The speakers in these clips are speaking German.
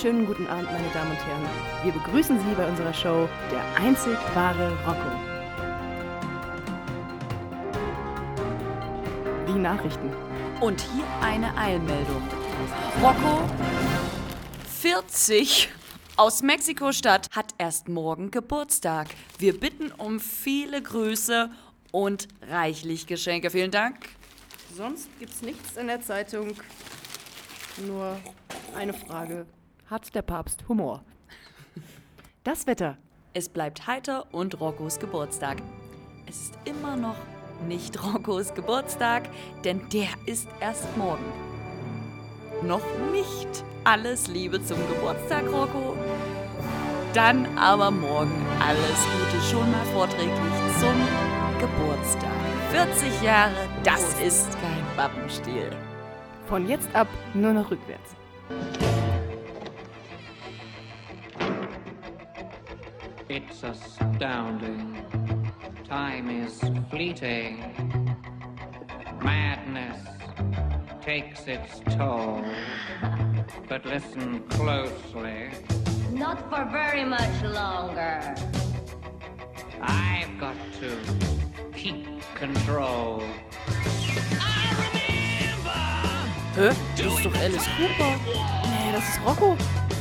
wunderschönen guten Abend, meine Damen und Herren. Wir begrüßen Sie bei unserer Show Der einzig wahre Rocco. Die Nachrichten. Und hier eine Eilmeldung. Rocco, 40, aus Mexiko-Stadt, hat erst morgen Geburtstag. Wir bitten um viele Grüße und reichlich Geschenke. Vielen Dank. Sonst gibt's nichts in der Zeitung. Nur eine Frage. Hat der Papst Humor? Das Wetter. Es bleibt heiter und Roccos Geburtstag. Es ist immer noch nicht Roccos Geburtstag, denn der ist erst morgen. Noch nicht alles Liebe zum Geburtstag, Rocco. Dann aber morgen alles Gute schon mal vorträglich zum Geburtstag. 40 Jahre, das ist kein Wappenstiel. Von jetzt ab nur noch rückwärts. It's astounding. Time is fleeting. Madness takes its toll. But listen closely. Not for very much longer. I've got to keep control. Hä? Das ist doch Alice Cooper. Nee, das ist Rocco.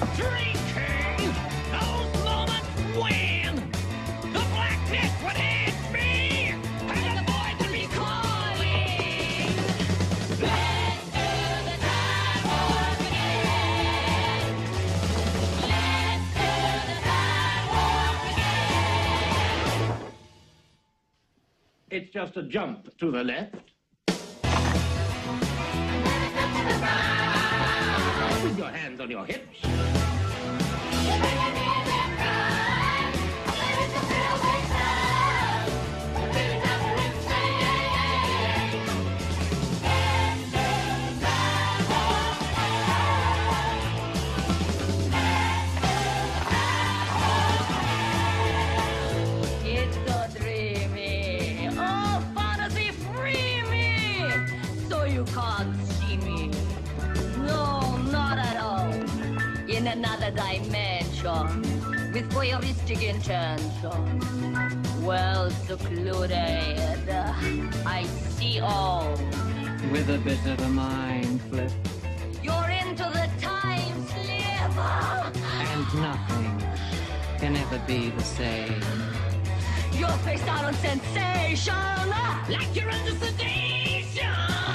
It's just a jump to the left. With your hands on your hips. It's so dreamy. Oh, fantasy free me. So you can't see me. No, not at all. In another dimension. With voyeuristic intention. Well secluded. I see all. With a bit of a mind flip. You're into the time slip. And nothing can ever be the same. You're faced out on sensation. Like you're under sedation.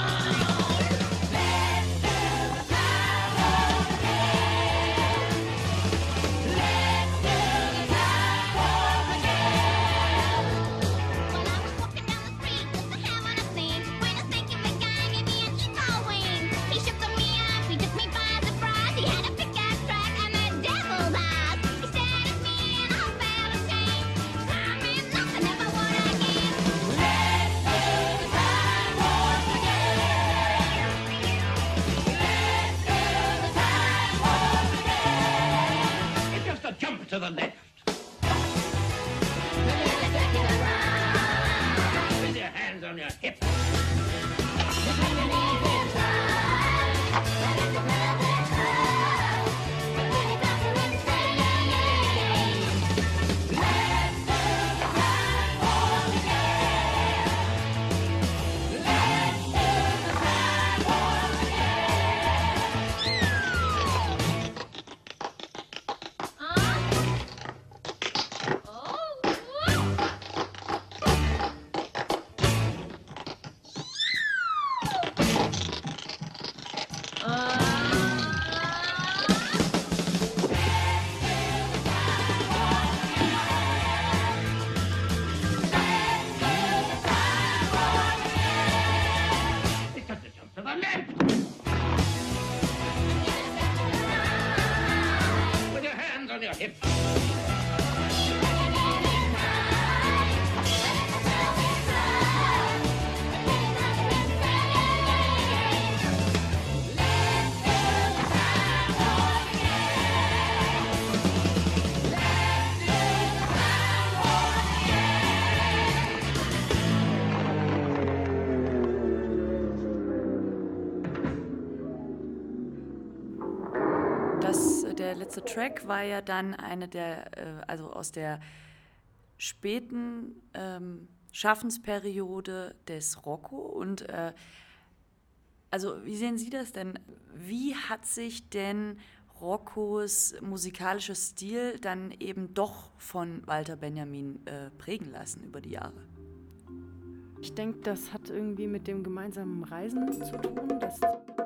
It's just a jump to the left. With your hands on your hips. It's just a jump to the left. With your hands on your hips. letzte Track war ja dann eine der, also aus der späten Schaffensperiode des Rocco. Und also wie sehen Sie das denn? Wie hat sich denn Roccos musikalischer Stil dann eben doch von Walter Benjamin prägen lassen über die Jahre? Ich denke, das hat irgendwie mit dem gemeinsamen Reisen zu tun, dass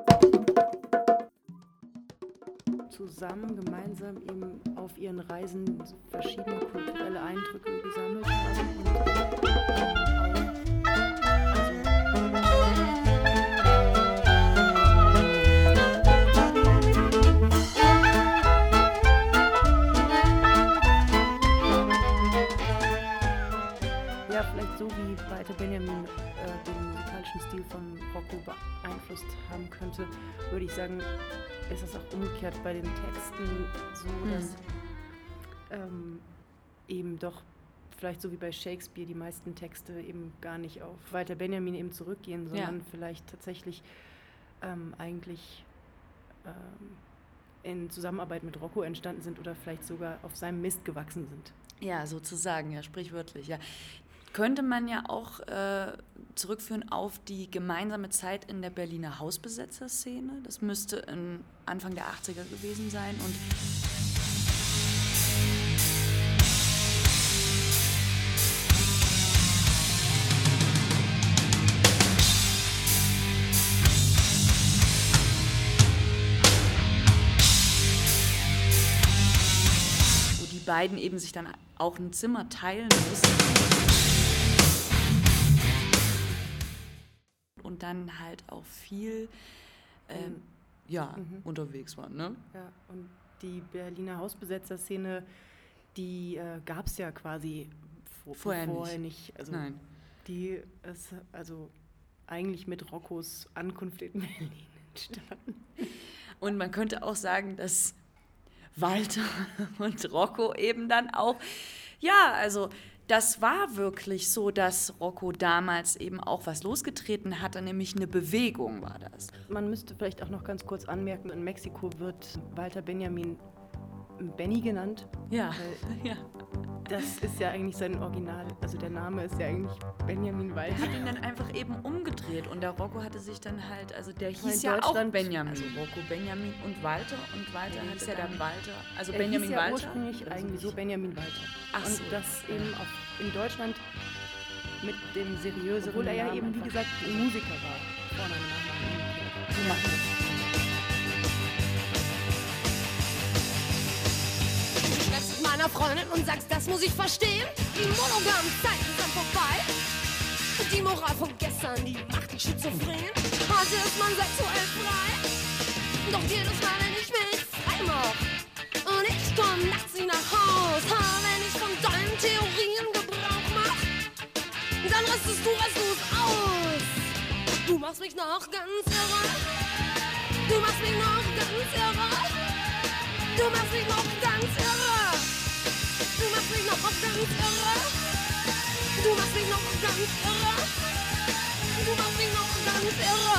zusammen, gemeinsam eben auf ihren Reisen verschiedene kulturelle Eindrücke gesammelt haben. Ja, vielleicht so wie Walter Benjamin den musikalischen Stil von Rocco beeinflusst haben könnte, würde ich sagen, ist es auch umgekehrt bei den Texten so, dass eben doch vielleicht so wie bei Shakespeare die meisten Texte eben gar nicht auf Walter Benjamin eben zurückgehen, sondern vielleicht tatsächlich eigentlich in Zusammenarbeit mit Rocco entstanden sind oder vielleicht sogar auf seinem Mist gewachsen sind. Ja, sozusagen, ja, sprichwörtlich, ja. Könnte man ja auch zurückführen auf die gemeinsame Zeit in der Berliner Hausbesetzerszene. Das müsste Anfang der 80er gewesen sein. Und wo die beiden eben sich dann auch ein Zimmer teilen mussten. Und dann halt auch viel unterwegs waren, ne? Ja, und die Berliner Hausbesetzerszene, die gab es ja quasi vorher nicht. Also Nein. die ist also eigentlich mit Roccos Ankunft in Berlin entstanden. Und man könnte auch sagen, dass Walter und Rocco eben dann auch, ja, also das war wirklich so, dass Rocco damals eben auch was losgetreten hatte, nämlich eine Bewegung war das. Man müsste vielleicht auch noch ganz kurz anmerken, in Mexiko wird Walter Benjamin Benny genannt. Ja, Weil ja. das ist ja eigentlich sein Original, also der Name ist ja eigentlich Benjamin Walter. Er hat ihn dann einfach eben umgedreht und der Rocco hatte sich dann halt, also der in hieß ja auch Deutschland- Benjamin. Also Rocco, Benjamin und Walter hieß ja dann Walter, also Er Benjamin hieß ja Walter. ursprünglich oder eigentlich so Benjamin Walter. Ach und so. das eben auch in Deutschland mit dem seriösen, obwohl er ja Namen eben, wie einfach. gesagt, ein Musiker war. Vorne und Nachnamen. So machen wir das. Du schreibst mit meiner Freundin und sagst, das muss ich verstehen. Die monogamen Zeiten sind vorbei. Die Moral von gestern, die macht dich schizophren. Heute ist man sexuell frei. Doch jedes Mal, wenn ich mich frei mach und ich komm nachts nie nach Haus, wenn ich von deinen Theorien Gebrauch mach, dann rastest du aus. Du machst mich noch ganz irre. Du machst mich noch ganz irre. Du machst mich noch ganz irre. Du machst mich noch ganz irre. Du machst mich noch ganz irre. Du machst mich noch ganz irre.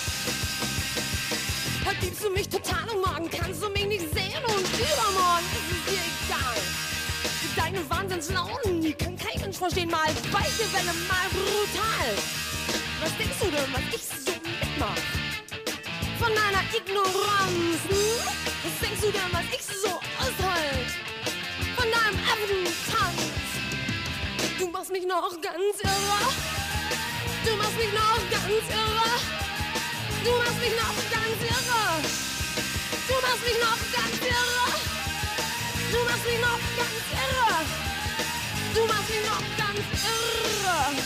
Heute liebst du mich total und morgen kannst du mich nicht sehen und übermorgen ist es dir egal. Deine Wahnsinnslaunen, die kann kein Mensch verstehen. Mal weiche Welle, mal brutal. Was denkst du denn, was ich so mitmach? Von deiner Ignoranz, Was denkst du denn, was ich so aushalt? Von deinem Affentanz. Du machst mich noch ganz irre. Du machst mich noch ganz irre. Du machst mich noch ganz irre. Du machst mich noch ganz irre. Du machst mich noch ganz irre. Du machst mich noch ganz irre.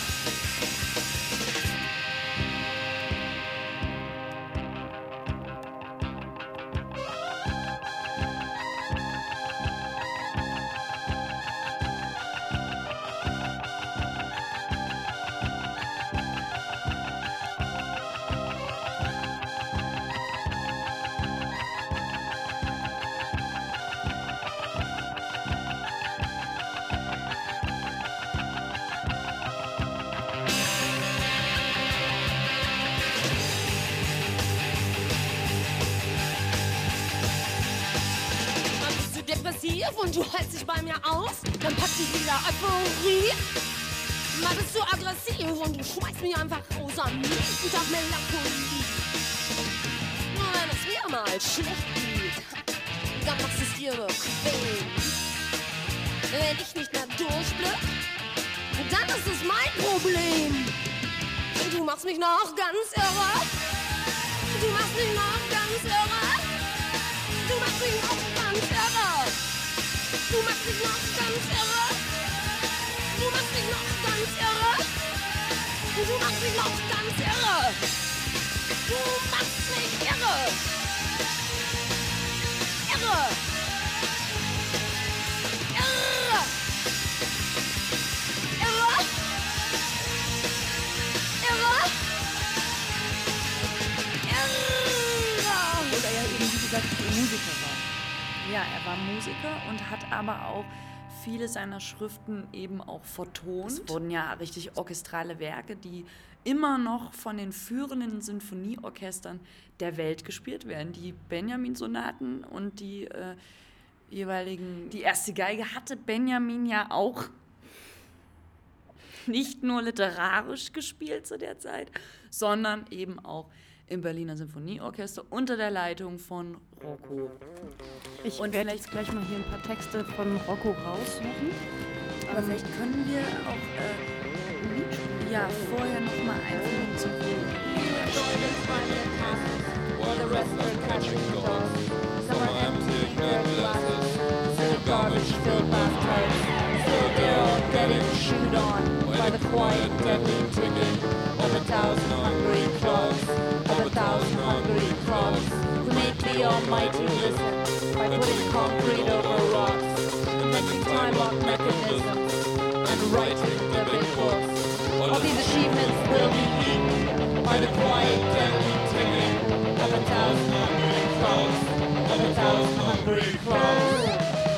depressiv und du hältst dich bei mir aus, dann packt dich wieder Euphorie. Mal bist du aggressiv und du schmeißt mich einfach raus am nächsten Tag Melancholie. Nur wenn es mir mal schlecht geht, dann machst du es dir bequem. Wenn ich nicht mehr durchblick, dann ist es mein Problem. Du machst mich noch ganz irre. Du machst mich noch ganz irre. Du machst mich noch ganz irre. Du machst mich noch ganz irre. Du machst mich noch ganz irre. Du machst mich noch ganz irre. Du machst mich irre. Irre. Irre. Irre. Irre. Irre. Oder er eben, wie gesagt, Musiker war. Ja, er war Musiker und hat aber auch viele seiner Schriften eben auch vertont. Es wurden ja richtig orchestrale Werke, die immer noch von den führenden Sinfonieorchestern der Welt gespielt werden. Die Benjamin-Sonaten und die jeweiligen... Die erste Geige hatte Benjamin ja auch nicht nur literarisch gespielt zu der Zeit, sondern eben auch im Berliner Sinfonieorchester unter der Leitung von Rocco. Ich werde jetzt gleich mal hier ein paar Texte von Rocco raussuchen. Aber vielleicht können wir auch vorher noch mal einführen zum While the rest are catching dogs, some are emptying their glasses, full of garbage filled bathtubs, still they're all getting chewed on by the quiet deadly ticking of 1,000 hungry claws, of 1,000 hungry claws, who made the Almighty listen by putting concrete over rocks, inventing time-lock mechanisms, and writing the big books. All these achievements will be eaten by the quiet deadly ticking of 1,000 hungry claws, of 1,000 hungry claws.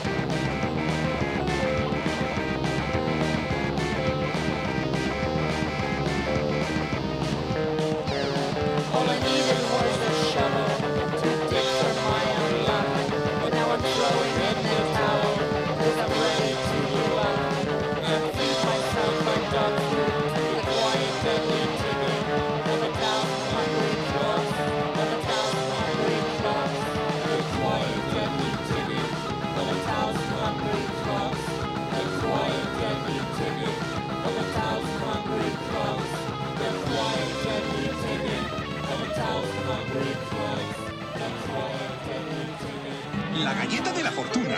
All I needed was a shovel, 2 dicks for my own luck, but now I'm throwing in the towel, 'cause I'm ready to give up, and feed myself like dog food to the quiet deadly ticking of 1,000 hungry claws, of 1,000 hungry claws, the quiet deadly ticking of 1,000 hungry claws, the quiet deadly ticking of 1,000 hungry claws, the quiet deadly ticking of 1,000 hungry claws, the quiet deadly ticking. La galleta de la fortuna.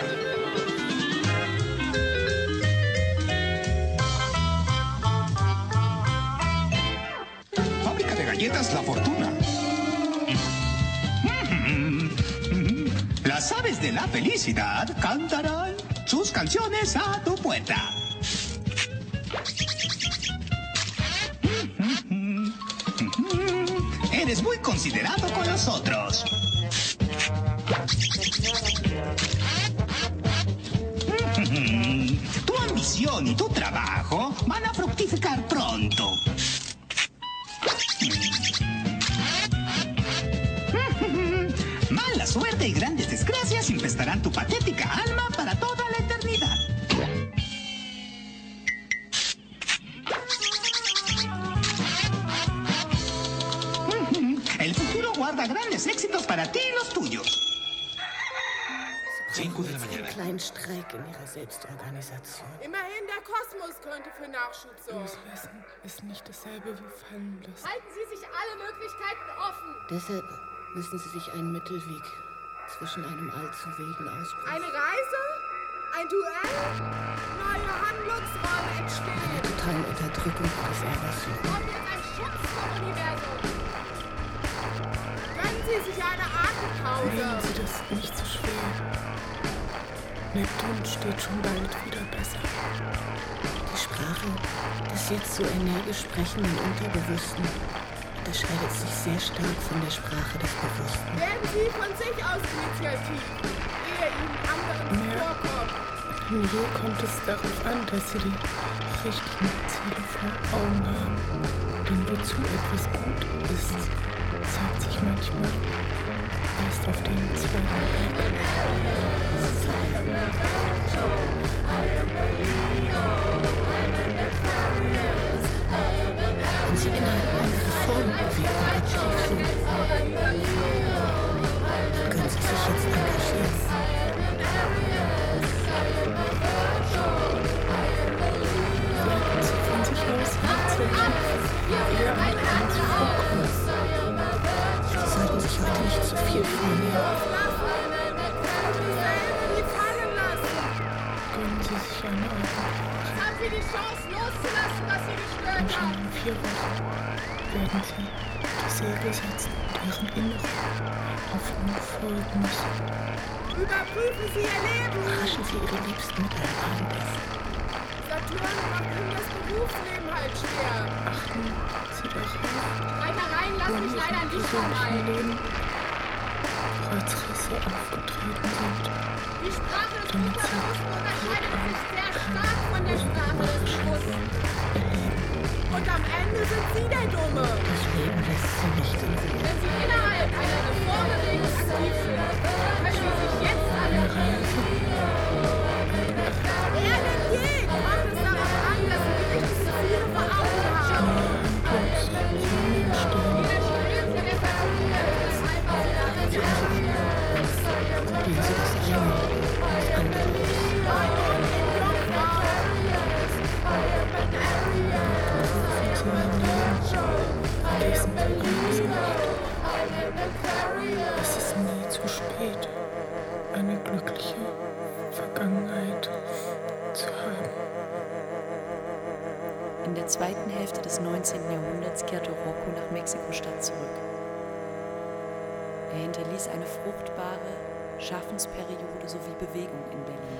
Fábrica de galletas La Fortuna. Las aves de la felicidad cantarán sus canciones a tu puerta. Eres muy considerado con los otros. Tu ambición y tu trabajo van a fructificar pronto. Mala suerte y grandes desgracias infestarán tu patética alma para toda la eternidad. El futuro guarda grandes éxitos para ti y los tuyos. 5 de la Einen mañana. kleinen Streik in ihrer Selbstorganisation. Immerhin der Kosmos könnte für Nachschub sorgen. Loslassen ist nicht dasselbe wie fallen lassen. Halten Sie sich alle Möglichkeiten offen. Deshalb müssen Sie sich einen Mittelweg zwischen einem allzu wilden Ausbruch. Eine Reise? Ein Duell? Neue Handlungsräume entstehen. Totalen Unterdrückung des Ärgers. Kommt jetzt ein Schutz vom Universum. Gönnen Sie sich eine Atempause. Nehmen Sie das nicht zu schwer. Neptun steht schon bald wieder besser. Die Sprache des jetzt so energisch sprechenden Unterbewussten unterscheidet sich sehr stark von der Sprache des Bewussten. Werden Sie von sich aus initiativ, ehe Ihnen anderen vorkommt. Denn hier kommt es darauf an, dass Sie die richtigen Ziele vor Augen haben. Denn wozu etwas gut ist, zeigt sich manchmal weist auf den zweiten Berg. Und sie innerhalb einer Reformbewegung aktiv sind, können sie sich jetzt engagieren. Sollten sie von sich aus eher an zuvorkommen. Sie sollten sich heute nicht zu viel vornehmen. Gönnen Sie sich eine Augenblick. Haben Sie die Chance loszulassen, was Sie gestört Und schon haben? in 4 Wochen werden Sie die Segel setzen und Ihren inneren Hoffnungen folgen müssen. Überprüfen Sie Ihr Leben! Raschen Sie Ihre Liebsten mit einem Abendessen. Saturn macht Ihnen das Berufsleben halt schwer. Achten Sie darauf, Streitereien lassen mich leider nicht persönlichen vorbei. Leben Kreuzrisse aufgetreten sind, Die Sprache des damit Sie Unterbewussten unterscheidet sich sehr stark von der Sprache des Bewussten. Und am Ende sind Sie der Dumme. Das Leben lässt Sie nicht in Ruhe. Wenn Sie innerhalb einer Reformbewegung aktiv sind, können Sie sich jetzt an Eine Reise, Mehr denn je kommt es darauf an, dass Sie die richtigen Ziele vor Augen haben. Handlungsrahmen entstehen, Widerstreben Sie der Verfügung des Halbwassers. probieren Sie das eine, das andere aus. Sie mein Leben, vergessen Sie eines nicht. Es ist nie zu spät, eine glückliche Vergangenheit zu haben. In der zweiten Hälfte des 19. Jahrhunderts kehrte Rocco nach Mexiko-Stadt zurück. Er hinterließ eine fruchtbare Schaffensperiode sowie Bewegung in Berlin.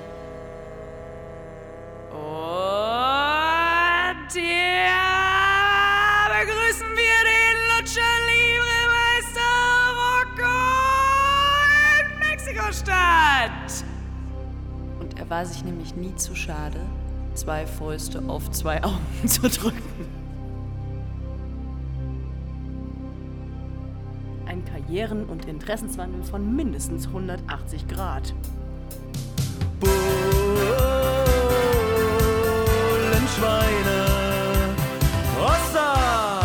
Und hier begrüßen wir den Lutscher Libre-Meister Rocco in Mexiko-Stadt. Und er war sich nämlich nie zu schade, 2 Fäuste auf 2 Augen zu drücken. Ein Karrieren- und Interessenswandel von mindestens 180 Grad. Bullenschweine, Rossa!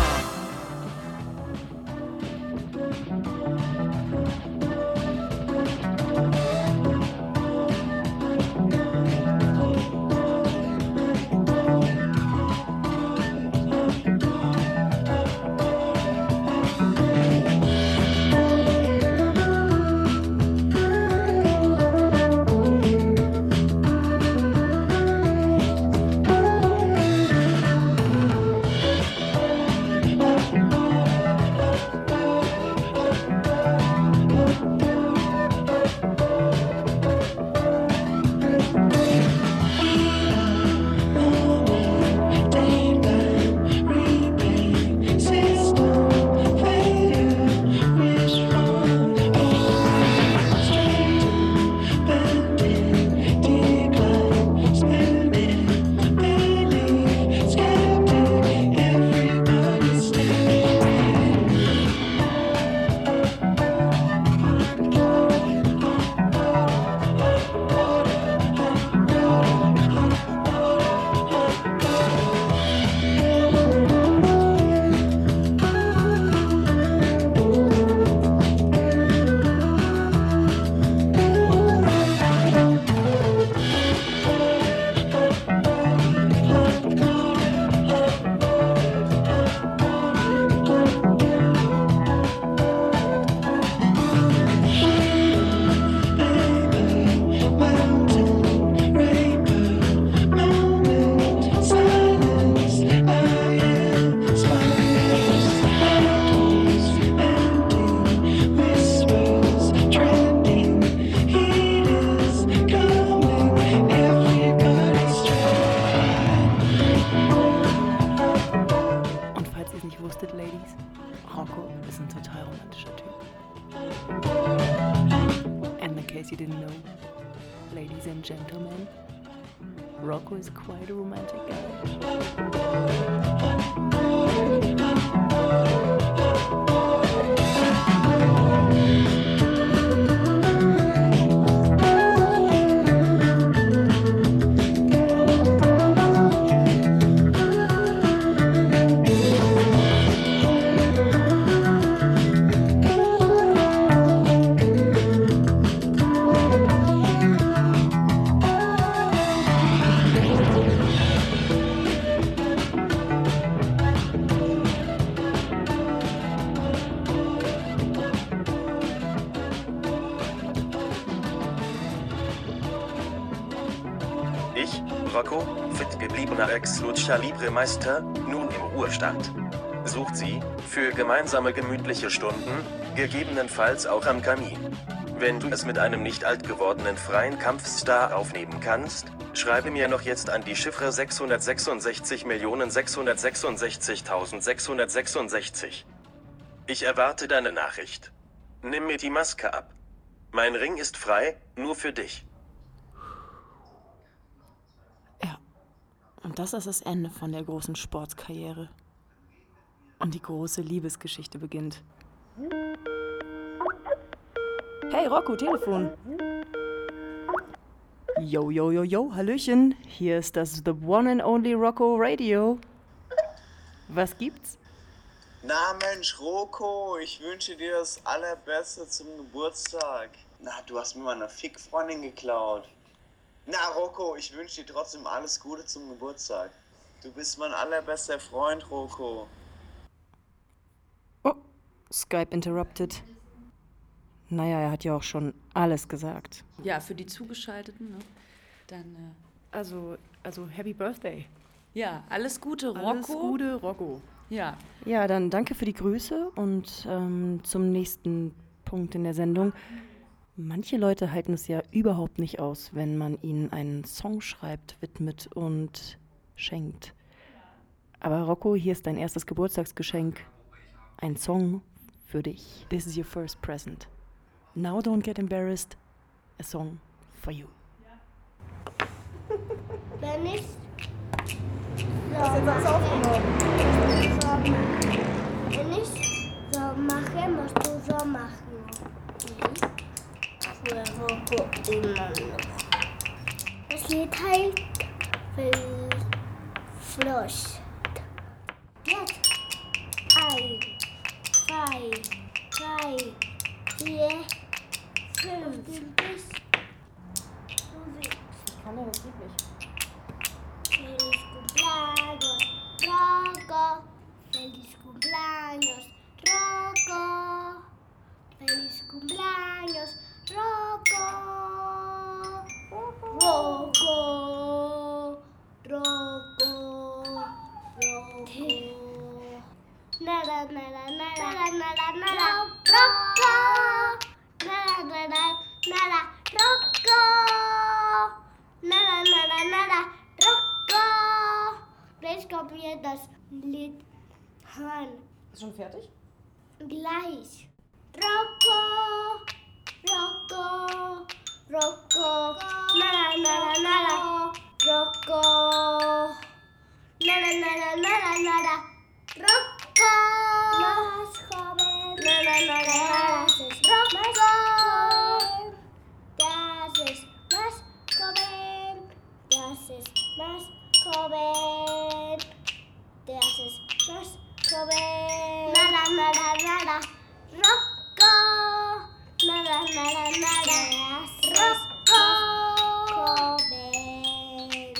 case you didn't know, ladies and gentlemen, Rocco is quite a romantic guy. Ich, Rocco, fit gebliebener Ex-Lucha Libre Meister, nun im Ruhestand. Sucht sie, für gemeinsame gemütliche Stunden, gegebenenfalls auch am Kamin. Wenn du es mit einem nicht alt gewordenen freien Kampfstar aufnehmen kannst, schreibe mir noch jetzt an die Chiffre 666.666.666. Ich erwarte deine Nachricht. Nimm mir die Maske ab. Mein Ring ist frei, nur für dich. Ja, und das ist das Ende von der großen Sportskarriere. Und die große Liebesgeschichte beginnt. Hey, Rocco, Telefon. Yo, yo, yo, yo, Hallöchen. Hier ist das The One and Only Rocco Radio. Was gibt's? Na Mensch, Rocco, ich wünsche dir das Allerbeste zum Geburtstag. Na, du hast mir mal eine Fick-Freundin geklaut. Na, Rocco, ich wünsche dir trotzdem alles Gute zum Geburtstag. Du bist mein allerbester Freund, Rocco. Oh, Skype interrupted. Naja, er hat ja auch schon alles gesagt. Ja, für die Zugeschalteten, ne? Dann, Also Happy Birthday. Ja, alles Gute, Rocco. Alles Gute, Rocco. Ja. Ja, dann danke für die Grüße und zum nächsten Punkt in der Sendung. Manche Leute halten es ja überhaupt nicht aus, wenn man ihnen einen Song schreibt, widmet und schenkt. Aber Rocco, hier ist dein erstes Geburtstagsgeschenk. Ein Song für dich. This is your first present. Now don't get embarrassed. A song for you. Wenn ich Das ist jetzt alles aufgenommen. Wenn ich so mache, musst du so machen. Für Rocco immer noch. Das Lied heißt Frosch. Jetzt 1, 2, 3, 4, 5. Ich kann ja das Lied nicht. Feliz cumpleaños, Rocco. Feliz cumpleaños, Rocco. Feliz cumpleaños, Rocco. Rocco. Rocco. Rocco. Nada, nada, nada, nada, nada. Rocco. Nada, nada, nada. Rocco. Nada, nada, nada. Rocco. Gleich kommt mir das Lied hören. Ist schon fertig? Gleich. Rocco. Rocco. Rocco. Nada, nada, nada. Rocco. Nada, nada, nada, nada. Rocco. Más joven. Nada, nada, nada. Rocco. Te haces más joven. Te haces más joven. Te haces más joven. Nada, nada, nada. Rocco. Nada, nada, nada. Rocco. Joven.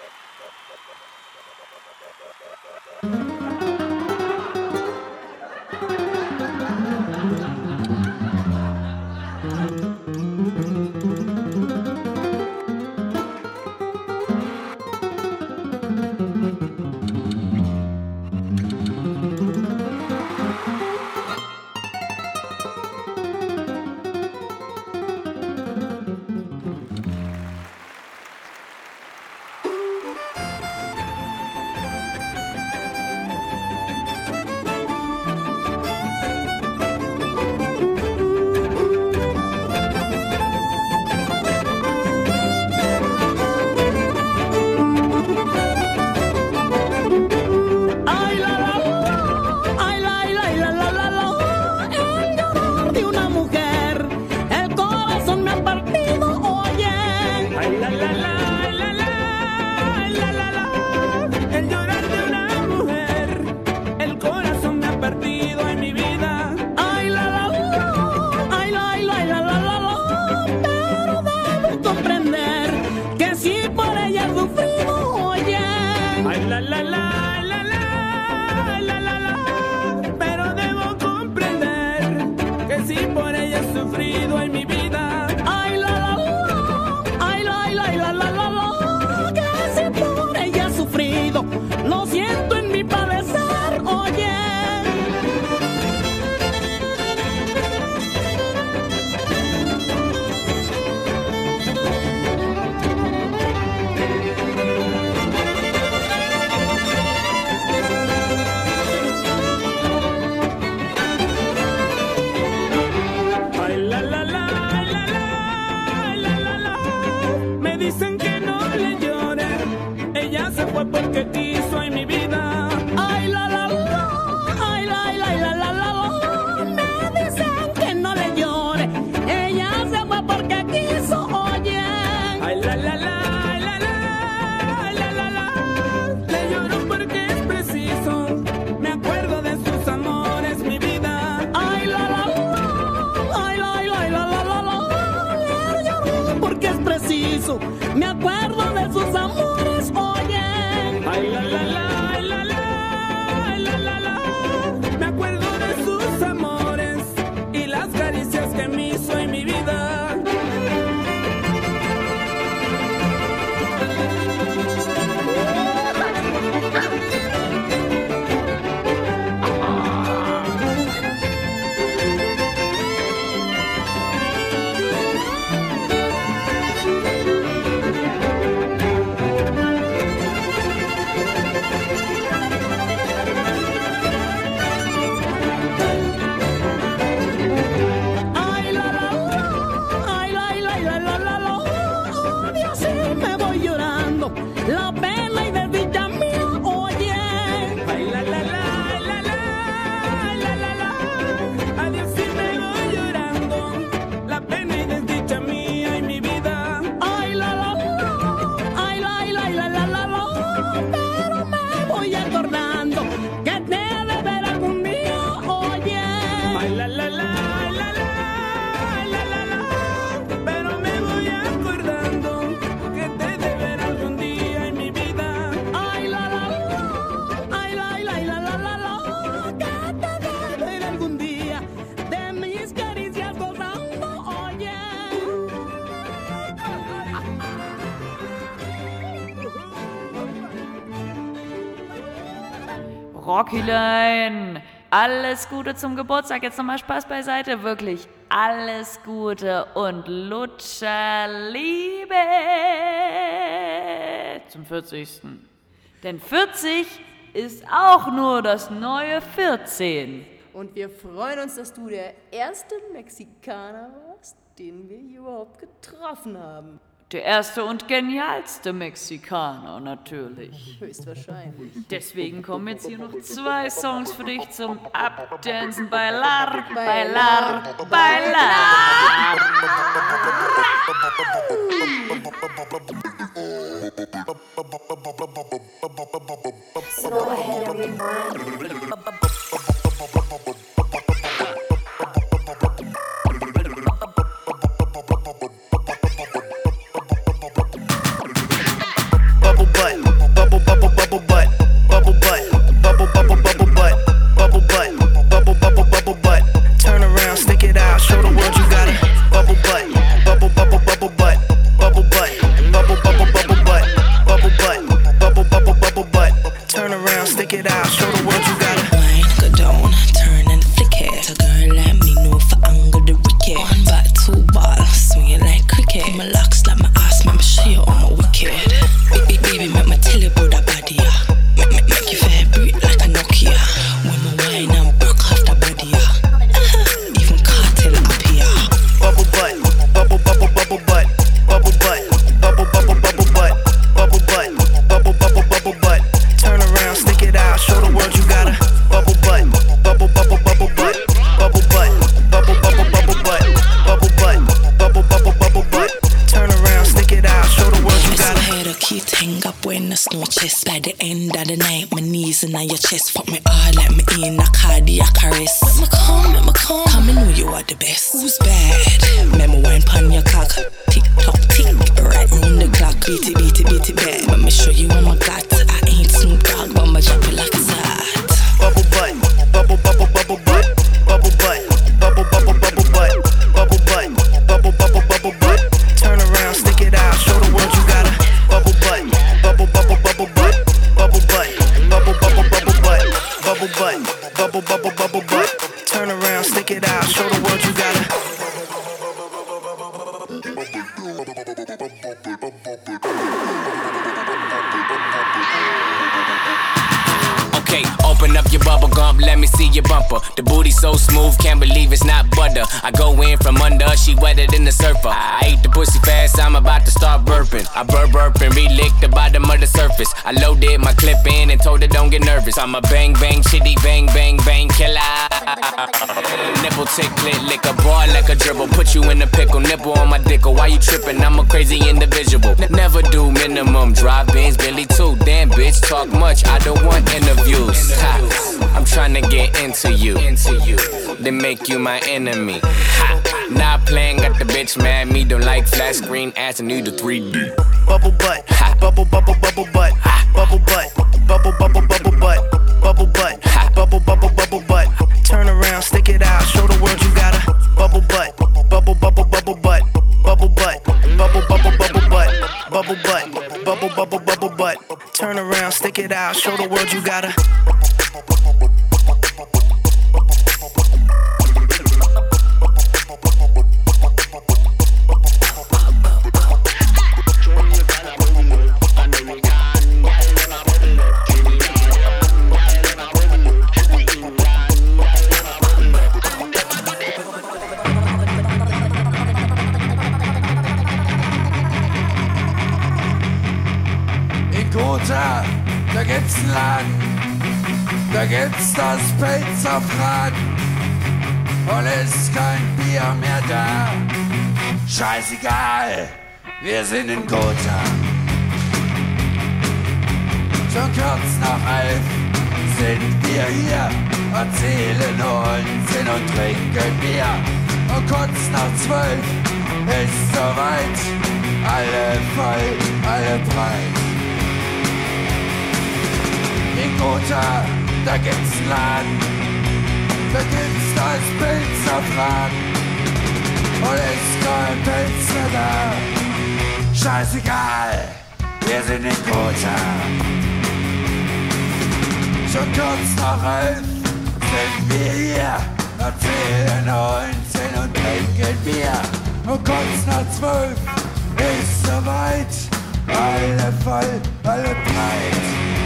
Rockylein, alles Gute zum Geburtstag. Jetzt nochmal Spaß beiseite, wirklich. Alles Gute und Lutscherliebe zum 40. Denn 40 ist auch nur das neue 14. Und wir freuen uns, dass du der erste Mexikaner warst, den wir hier überhaupt getroffen haben. Der erste und genialste Mexikaner natürlich. Höchstwahrscheinlich. Deswegen kommen jetzt hier noch 2 Songs für dich zum Abdancen. Bailar, bailar, bailar. So go ahead and rewind. Bubble butt, chest, no chest. By the end of the night, my knees in your chest. Fuck me all like me in a cardiac arrest. Make me come. Come and know you are the best. Who's bad? Memo wine pan your cock. Tick tock tick, right round the clock. Beat it bad. Let me show you what I got. I ain't Snoop Dogg, but I'ma drop it like it's hot. Bubble butt, bubble butt, bubble butt, bubble butt, bubble butt, bubble butt. Turn around, stick it out, show the world you got a bubble butt, bubble butt, bubble butt, bubble butt, bubble butt. Turn around, stick it out, show the world you got a. Okay, open up your bubble gum, let me see your bumper. The booty so smooth, can't believe it's not butter. I go in from under, she wetter than the surfer. I ate the pussy fast, I'm about to start burping. I burp and re-lick the bottom of the surface. I loaded my clip in and told her don't get nervous. I'm a bang bang shitty bang bang bang killer. Nipple tick clit lick a ball like a dribble. Put you in a pickle, nipple on my dickle. Why you tripping? I'm a crazy individual. Never do minimum, drive-ins, Billy too. Damn bitch, talk much, I don't want interviews. Ha, I'm trying to get into you, then make you my enemy. Ha, not playing, got the bitch mad. Me don't like flat screen ass and need a 3D. Bubble butt, bubble butt, bubble butt, bubble butt, bubble butt, bubble butt, bubble butt. Turn around, stick it out, show the world you got a bubble butt, bubble butt, bubble butt, bubble butt, bubble butt. Turn around, stick it out, show the world you got a. Da gibt's einen Laden, da gibt's das Pilzerfraten und ist kein Bier mehr da. Scheißegal, wir sind in Gotha. Schon kurz nach 11 sind wir hier, erzählen Unsinn und trinken Bier. Und kurz nach 12 ist soweit, alle voll, alle breit. In Gotha, da gibt's einen Laden, da gibt's das Pilzerfraten und ist kein Pilz mehr da. Scheißegal, wir sind in Gotha. Schon kurz nach 11 sind wir hier, erzählen Unsinn und trinken Bier. Und kurz nach 12 ist soweit, alle voll, alle breit.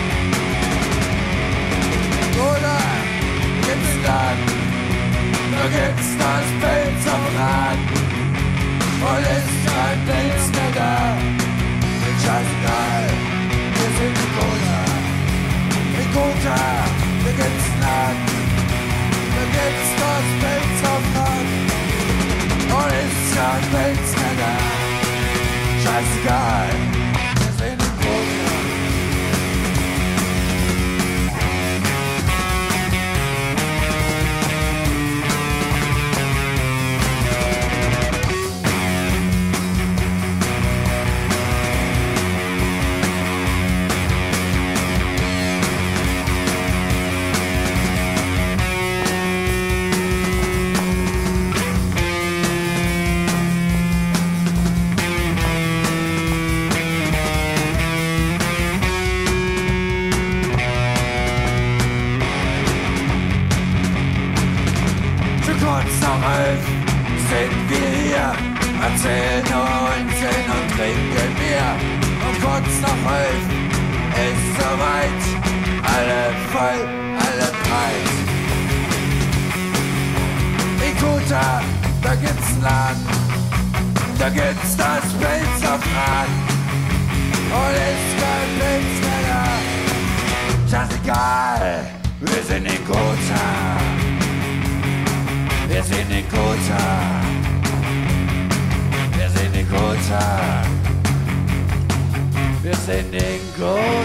Oder gibt's Laden, da gibt's das Pilzerbraten und ist kein Pilz mehr da. Scheißegal, wir sind in Gotha. In Gotha, da gibt's Laden, da gibt's das Pilzerbraten und ist kein Pilz mehr da. Scheißegal, wir sind in Gotha. Sind wir hier, erzählen Unsinn und trinken Bier. Und kurz nach 11 ist soweit, alle voll, alle breit. In Gotha, da gibt's einen Laden, da gibt's das Pilzerbraten und ist kein Pilz mehr da. Scheißegal, wir sind in Gotha. Wir sind in Gotha. Wir sind in Gotha. Wir sind in Gotha.